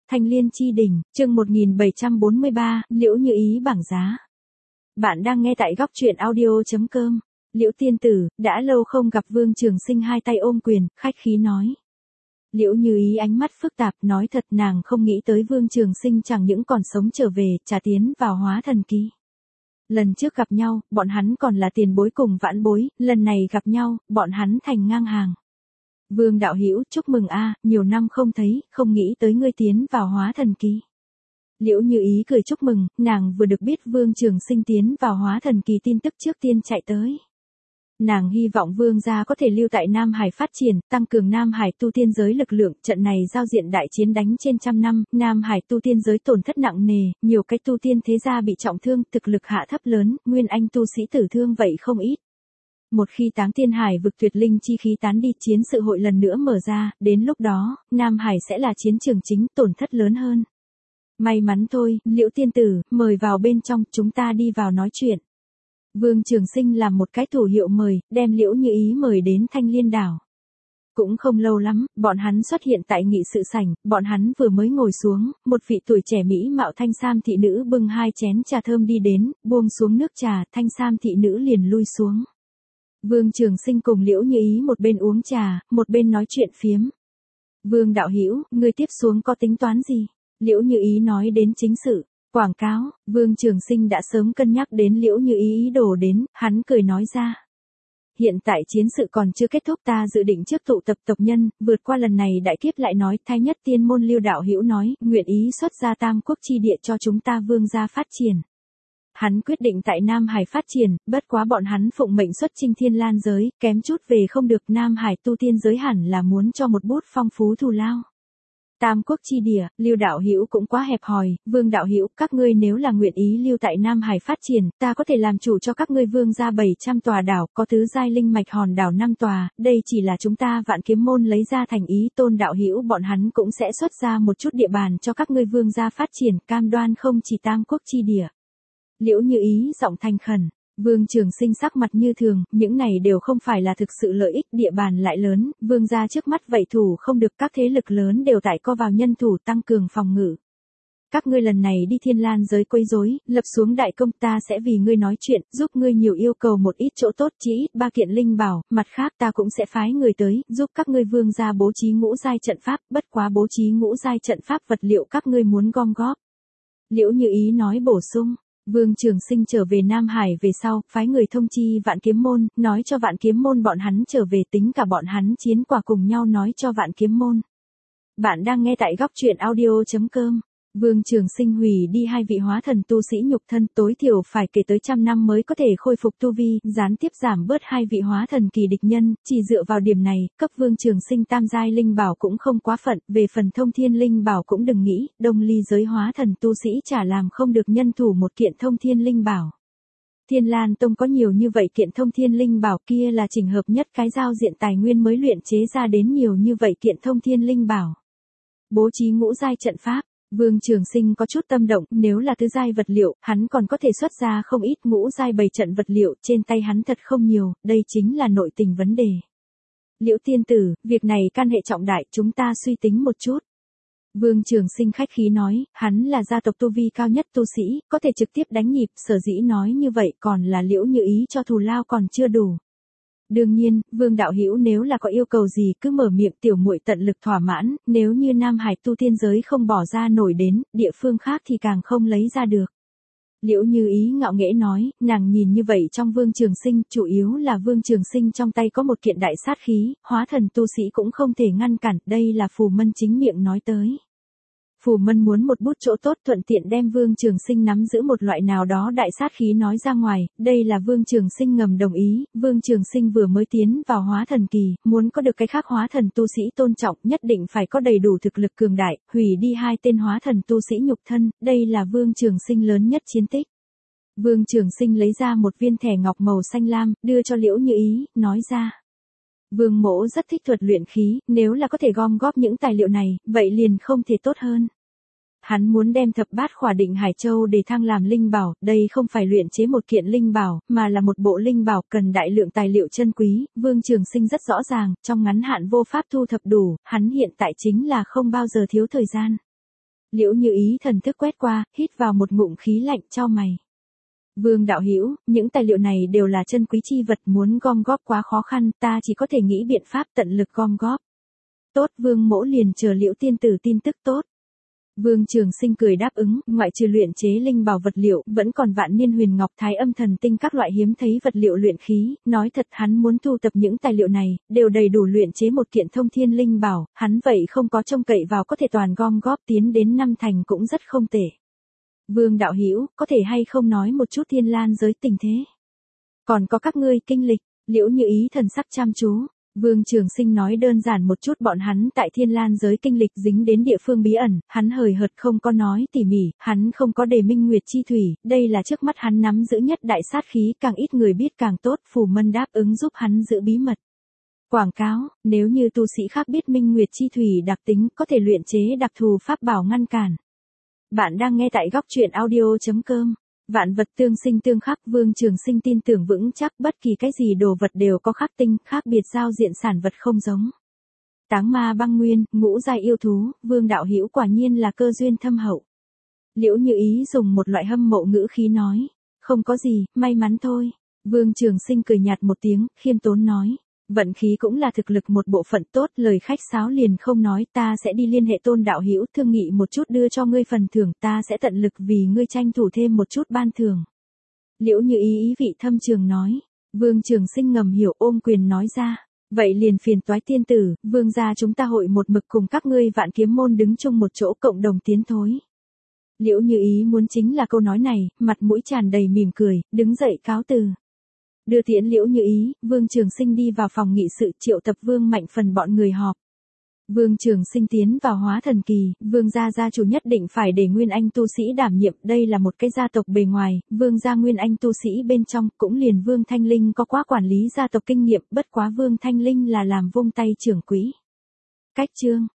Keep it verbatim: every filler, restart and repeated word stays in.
Thanh Liên Chi Đỉnh, chương một nghìn bảy trăm bốn mươi ba, Liễu Như Ý bảng giá. Bạn đang nghe tại góc truyện audio chấm com. Liễu tiên tử, đã lâu không gặp. Vương Trường Sinh hai tay ôm quyền, khách khí nói. Liễu Như Ý ánh mắt phức tạp, nói thật nàng không nghĩ tới Vương Trường Sinh chẳng những còn sống trở về, trả tiến vào hóa thần kỳ. Lần trước gặp nhau, bọn hắn còn là tiền bối cùng vãn bối, lần này gặp nhau, bọn hắn thành ngang hàng. Vương đạo hữu, chúc mừng a, nhiều năm không thấy, không nghĩ tới ngươi tiến vào hóa thần kỳ. Liễu Như Ý cười chúc mừng, nàng vừa được biết Vương Trường Sinh tiến vào hóa thần kỳ tin tức trước tiên chạy tới. Nàng hy vọng Vương gia có thể lưu tại Nam Hải phát triển, tăng cường Nam Hải tu tiên giới lực lượng, trận này giao diện đại chiến đánh trên trăm năm, Nam Hải tu tiên giới tổn thất nặng nề, nhiều cái tu tiên thế gia bị trọng thương, thực lực hạ thấp lớn, nguyên anh tu sĩ tử thương vậy không ít. Một khi Táng Tiên Hải vực tuyệt linh chi khí tán đi, chiến sự hội lần nữa mở ra, đến lúc đó, Nam Hải sẽ là chiến trường chính, tổn thất lớn hơn. May mắn thôi, Liễu tiên tử, mời vào bên trong, chúng ta đi vào nói chuyện. Vương Trường Sinh làm một cái thủ hiệu mời, đem Liễu Như Ý mời đến Thanh Liên đảo. Cũng không lâu lắm, bọn hắn xuất hiện tại nghị sự sảnh, bọn hắn vừa mới ngồi xuống, một vị tuổi trẻ mỹ mạo thanh sam thị nữ bưng hai chén trà thơm đi đến, buông xuống nước trà, thanh sam thị nữ liền lui xuống. Vương Trường Sinh cùng Liễu Như Ý một bên uống trà, một bên nói chuyện phiếm. Vương đạo hữu, ngươi tiếp xuống có tính toán gì? Liễu Như Ý nói đến chính sự, quảng cáo, Vương Trường Sinh đã sớm cân nhắc đến Liễu Như Ý ý đồ đến, hắn cười nói ra. Hiện tại chiến sự còn chưa kết thúc, ta dự định trước tụ tập tộc nhân, vượt qua lần này đại kiếp lại nói, Thái Nhất Tiên môn Lưu đạo hữu nói, nguyện ý xuất ra Tam Quốc chi địa cho chúng ta Vương gia phát triển. Hắn quyết định tại Nam Hải phát triển, bất quá bọn hắn phụng mệnh xuất chinh Thiên Lan giới, kém chút về không được. Nam Hải tu tiên giới hẳn là muốn cho một bút phong phú thù lao. Tam Quốc chi địa, Lưu đạo hữu cũng quá hẹp hòi, Vương đạo hữu, các ngươi nếu là nguyện ý lưu tại Nam Hải phát triển, ta có thể làm chủ cho các ngươi Vương gia bảy trăm tòa đảo, có tứ giai linh mạch hòn đảo năm tòa, đây chỉ là chúng ta Vạn Kiếm môn lấy ra thành ý. Tôn đạo hữu bọn hắn cũng sẽ xuất ra một chút địa bàn cho các ngươi Vương gia phát triển, cam đoan không chỉ Tam Quốc chi địa. Liễu Như Ý giọng thành khẩn. Vương Trường Sinh sắc mặt như thường, những này đều không phải là thực sự lợi ích, địa bàn lại lớn, Vương gia trước mắt vậy thủ không được, các thế lực lớn đều tại co vào nhân thủ tăng cường phòng ngự. Các ngươi lần này đi Thiên Lan giới quấy rối, lập xuống đại công, ta sẽ vì ngươi nói chuyện, giúp ngươi nhiều yêu cầu một ít chỗ tốt, chỉ ít ba kiện linh bảo, mặt khác ta cũng sẽ phái người tới, giúp các ngươi Vương gia bố trí ngũ giai trận pháp, bất quá bố trí ngũ giai trận pháp vật liệu các ngươi muốn gom góp. Liễu Như Ý nói bổ sung. Vương Trường Sinh trở về Nam Hải về sau, phái người thông chi Vạn Kiếm môn, nói cho Vạn Kiếm môn bọn hắn trở về, tính cả bọn hắn chiến quả cùng nhau nói cho Vạn Kiếm môn. Bạn đang nghe tại góc truyện audio chấm com. Vương Trường Sinh hủy đi hai vị hóa thần tu sĩ nhục thân, tối thiểu phải kể tới trăm năm mới có thể khôi phục tu vi, gián tiếp giảm bớt hai vị hóa thần kỳ địch nhân, chỉ dựa vào điểm này, cấp Vương Trường Sinh tam giai linh bảo cũng không quá phận, về phần thông thiên linh bảo cũng đừng nghĩ, đông ly giới hóa thần tu sĩ chả làm không được nhân thủ một kiện thông thiên linh bảo. Thiên Lan Tông có nhiều như vậy kiện thông thiên linh bảo, kia là trình hợp nhất cái giao diện tài nguyên mới luyện chế ra đến nhiều như vậy kiện thông thiên linh bảo. Bố trí ngũ giai trận pháp. Vương Trường Sinh có chút tâm động, nếu là tứ giai vật liệu, hắn còn có thể xuất ra không ít ngũ giai bày trận vật liệu, trên tay hắn thật không nhiều, đây chính là nội tình vấn đề. Liễu tiên tử, việc này can hệ trọng đại, chúng ta suy tính một chút. Vương Trường Sinh khách khí nói, hắn là gia tộc tu vi cao nhất tu sĩ, có thể trực tiếp đánh nhịp, sở dĩ nói như vậy, còn là Liễu Như Ý cho thù lao còn chưa đủ. Đương nhiên, Vương đạo hữu nếu là có yêu cầu gì cứ mở miệng, tiểu muội tận lực thỏa mãn, nếu như Nam Hải tu tiên giới không bỏ ra nổi đến, địa phương khác thì càng không lấy ra được. Liễu Như Ý ngạo nghễ nói, nàng nhìn như vậy trong Vương Trường Sinh, chủ yếu là Vương Trường Sinh trong tay có một kiện đại sát khí, hóa thần tu sĩ cũng không thể ngăn cản, đây là Phù Mân chính miệng nói tới. Phù Mân muốn một bút chỗ tốt, thuận tiện đem Vương Trường Sinh nắm giữ một loại nào đó đại sát khí nói ra ngoài, đây là Vương Trường Sinh ngầm đồng ý. Vương Trường Sinh vừa mới tiến vào hóa thần kỳ, muốn có được cái khác hóa thần tu sĩ tôn trọng, nhất định phải có đầy đủ thực lực cường đại, hủy đi hai tên hóa thần tu sĩ nhục thân, đây là Vương Trường Sinh lớn nhất chiến tích. Vương Trường Sinh lấy ra một viên thẻ ngọc màu xanh lam, đưa cho Liễu Như Ý, nói ra. Vương mỗ rất thích thuật luyện khí, nếu là có thể gom góp những tài liệu này, vậy liền không thể tốt hơn. Hắn muốn đem thập bát khỏa định Hải Châu để thăng làm linh bảo, đây không phải luyện chế một kiện linh bảo, mà là một bộ linh bảo cần đại lượng tài liệu chân quý. Vương Trường Sinh rất rõ ràng, trong ngắn hạn vô pháp thu thập đủ, hắn hiện tại chính là không bao giờ thiếu thời gian. Liễu Như Ý thần thức quét qua, hít vào một ngụm khí lạnh, chau mày. Vương đạo hữu, những tài liệu này đều là chân quý chi vật, muốn gom góp quá khó khăn, ta chỉ có thể nghĩ biện pháp tận lực gom góp. Tốt, Vương mỗ liền chờ Liễu tiên tử tin tức tốt. Vương Trường Sinh cười đáp ứng, ngoại trừ luyện chế linh bảo vật liệu, vẫn còn vạn niên huyền ngọc, thái âm thần tinh các loại hiếm thấy vật liệu luyện khí, nói thật hắn muốn thu tập những tài liệu này, đều đầy đủ luyện chế một kiện thông thiên linh bảo, hắn vậy không có trông cậy vào có thể toàn gom góp tiến đến năm thành cũng rất không tệ. Vương đạo hữu, có thể hay không nói một chút Thiên Lan giới tình thế? Còn có các ngươi kinh lịch, Liễu Như Ý thần sắc chăm chú. Vương Trường Sinh nói đơn giản một chút bọn hắn tại Thiên Lan giới kinh lịch dính đến địa phương bí ẩn, hắn hời hợt không có nói tỉ mỉ, hắn không có đề minh nguyệt chi thủy, đây là trước mắt hắn nắm giữ nhất đại sát khí, càng ít người biết càng tốt, Phù Mân đáp ứng giúp hắn giữ bí mật. Quảng cáo, nếu như tu sĩ khác biết minh nguyệt chi thủy đặc tính có thể luyện chế đặc thù pháp bảo ngăn cản. Bạn đang nghe tại góc truyện audio chấm com. Vạn vật tương sinh tương khắc, Vương Trường Sinh tin tưởng vững chắc bất kỳ cái gì đồ vật đều có khắc tinh, khác biệt giao diện sản vật không giống. Táng ma băng nguyên, ngũ giai yêu thú, Vương đạo hữu quả nhiên là cơ duyên thâm hậu. Liễu Như Ý dùng một loại hâm mộ ngữ khí nói, không có gì, may mắn thôi. Vương Trường Sinh cười nhạt một tiếng, khiêm tốn nói. Vận khí cũng là thực lực một bộ phận tốt, lời khách sáo liền không nói, ta sẽ đi liên hệ Tôn đạo hữu thương nghị một chút đưa cho ngươi phần thưởng, ta sẽ tận lực vì ngươi tranh thủ thêm một chút ban thưởng. Liễu Như Ý ý vị thâm trường nói, Vương Trường Sinh ngầm hiểu ôm quyền nói ra, vậy liền phiền toái tiên tử, Vương gia chúng ta hội một mực cùng các ngươi Vạn Kiếm môn đứng chung một chỗ cộng đồng tiến thối. Liễu Như Ý muốn chính là câu nói này, mặt mũi tràn đầy mỉm cười, đứng dậy cáo từ. Đưa tiễn Liễu Như Ý, Vương Trường Sinh đi vào phòng nghị sự triệu tập Vương Mạnh Phần bọn người họp. Vương Trường Sinh tiến vào hóa thần kỳ, Vương gia gia chủ nhất định phải để Nguyên Anh tu sĩ đảm nhiệm, đây là một cái gia tộc bề ngoài, Vương gia Nguyên Anh tu sĩ bên trong, cũng liền Vương Thanh Linh có quá quản lý gia tộc kinh nghiệm, bất quá Vương Thanh Linh là làm vung tay trưởng quỹ. Cách chương